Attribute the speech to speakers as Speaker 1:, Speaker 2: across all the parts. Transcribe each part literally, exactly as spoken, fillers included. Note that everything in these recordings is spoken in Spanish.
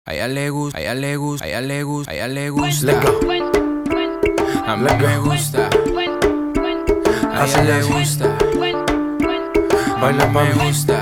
Speaker 1: A ella le gusta, a ella le gusta, a ella le gusta, a ella le gusta.
Speaker 2: Let go.
Speaker 1: A mí me gusta. A ella le gusta.
Speaker 2: Baila pa'
Speaker 1: Me
Speaker 2: mí.
Speaker 1: gusta.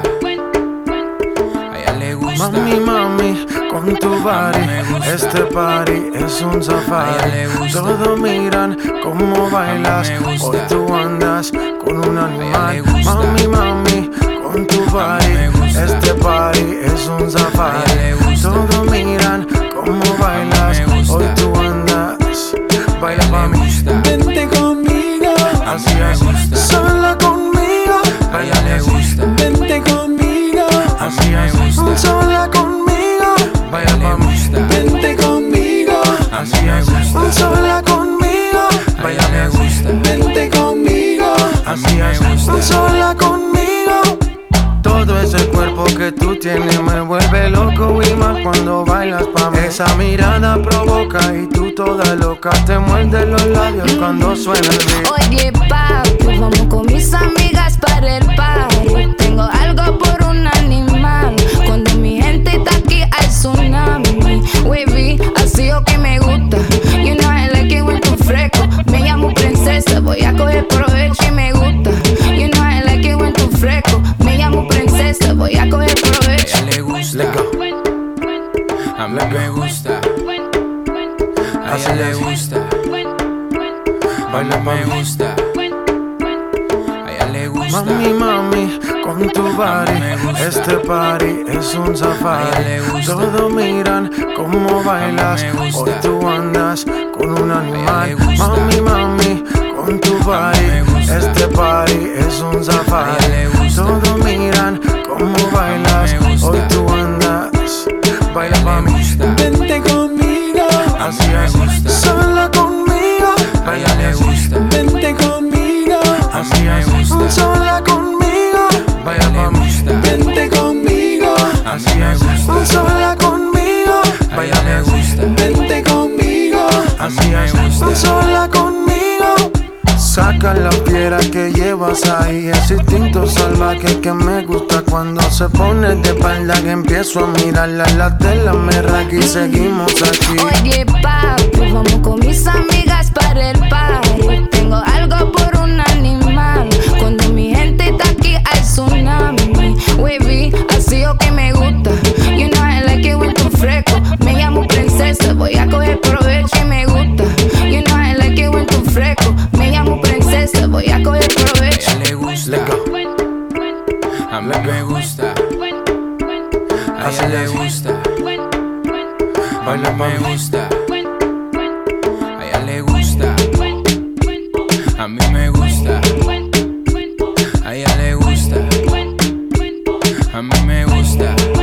Speaker 1: A ella le gusta.
Speaker 2: Mami, mami, con tu body,
Speaker 1: me gusta.
Speaker 2: este party es un
Speaker 1: A ella
Speaker 2: safari.
Speaker 1: le gusta.
Speaker 2: Todos miran cómo bailas,
Speaker 1: me gusta.
Speaker 2: hoy tú andas con un
Speaker 1: le
Speaker 2: animal.
Speaker 1: gusta.
Speaker 2: Mami, mami, con tu body,
Speaker 1: me gusta.
Speaker 2: este party es un safari.
Speaker 1: le gusta.
Speaker 2: Todos miran cómo bailas,
Speaker 1: me gusta.
Speaker 2: hoy tú andas. Baila pa' mí,
Speaker 3: Vente conmigo,
Speaker 2: así
Speaker 1: me
Speaker 2: es,
Speaker 1: gusta.
Speaker 2: sola conmigo.
Speaker 1: A ella le gusta.
Speaker 3: vente conmigo,
Speaker 2: Así
Speaker 1: me
Speaker 2: es,
Speaker 1: gusta.
Speaker 2: sola conmigo.
Speaker 1: A
Speaker 2: Baila
Speaker 1: ella
Speaker 2: pa'
Speaker 1: le
Speaker 2: mí.
Speaker 1: gusta.
Speaker 3: vente conmigo,
Speaker 2: Así
Speaker 1: me
Speaker 2: es,
Speaker 1: gusta.
Speaker 2: sola conmigo.
Speaker 1: A ella le gusta.
Speaker 3: vente conmigo,
Speaker 2: Así
Speaker 1: me
Speaker 2: es,
Speaker 1: gusta.
Speaker 2: sola conmigo. Todo ese cuerpo que tú tienes me vuelve loco y más cuando bailas pa' mí. Esa mirada provoca y tú toda loca te muerdes los labios cuando suena el beat.
Speaker 4: Oye, papi, vamos con mis amigas para el party. Tengo algo por un animal. Cuando mi gente está aquí hay tsunami. Wavy, así o que me gusta. You know I like it when tú fresco. Me llamo princesa, voy a coger provecho y me gusta. You know I like it when tú fresco. Me llamo princesa, voy a coger
Speaker 1: A
Speaker 4: provecho.
Speaker 1: ella le gusta.
Speaker 2: Let go.
Speaker 1: A mí me gusta. A
Speaker 2: Así
Speaker 1: ella le
Speaker 2: es.
Speaker 1: gusta.
Speaker 2: Baila pa'
Speaker 1: Me
Speaker 2: mí.
Speaker 1: gusta. A ella le gusta.
Speaker 2: Mami, mami, con tu body,
Speaker 1: me gusta.
Speaker 2: este party es un
Speaker 1: A ella
Speaker 2: safari.
Speaker 1: le gusta.
Speaker 2: Todos miran cómo bailas,
Speaker 1: me gusta.
Speaker 2: hoy tú andas con un
Speaker 1: le
Speaker 2: animal.
Speaker 1: gusta.
Speaker 2: Mami, mami, con tu
Speaker 1: me
Speaker 2: body,
Speaker 1: gusta.
Speaker 2: este party es un safari.
Speaker 1: le gusta.
Speaker 2: Todos miran cómo bailas,
Speaker 1: me gusta.
Speaker 2: hoy tú andas. Baila pa' mí,
Speaker 3: vente conmigo,
Speaker 2: así
Speaker 1: me
Speaker 2: es,
Speaker 1: gusta.
Speaker 2: sola conmigo.
Speaker 1: A ella le gusta.
Speaker 3: vente conmigo,
Speaker 2: Así
Speaker 1: me
Speaker 2: es,
Speaker 1: gusta.
Speaker 2: sola conmigo.
Speaker 1: A
Speaker 2: Baila
Speaker 1: ella
Speaker 2: pa'
Speaker 1: le
Speaker 2: mí.
Speaker 1: gusta.
Speaker 3: vente conmigo,
Speaker 2: Así es, sola conmigo.
Speaker 1: A ella le gusta.
Speaker 3: vente conmigo,
Speaker 2: Así
Speaker 1: me
Speaker 2: es,
Speaker 1: gusta.
Speaker 2: sola conmigo. Saca la piedra que llevas ahí, ese instinto salvaje que me gusta cuando se pone de espalda que empiezo a mirarla, la tela me raca y seguimos aquí.
Speaker 4: Oye, papi, vamos con mis amigas para el party. Tengo algo por un animal. Cuando mi gente está aquí hay tsunami. Wavy, así o que me gusta. You know I like it when tú fresco. Me llamo princesa, voy a coger provecho y me gusta. You know I like it when tú fresco. Me llamo princesa, voy a coger
Speaker 1: A
Speaker 4: provecho.
Speaker 1: ella le gusta.
Speaker 2: Let go.
Speaker 1: A mí me gusta. A
Speaker 2: Así
Speaker 1: ella le
Speaker 2: es.
Speaker 1: gusta.
Speaker 2: Baila pa'
Speaker 1: Me
Speaker 2: mí.
Speaker 1: gusta. A ella le gusta. A mí me gusta. A ella le gusta. A mí me gusta.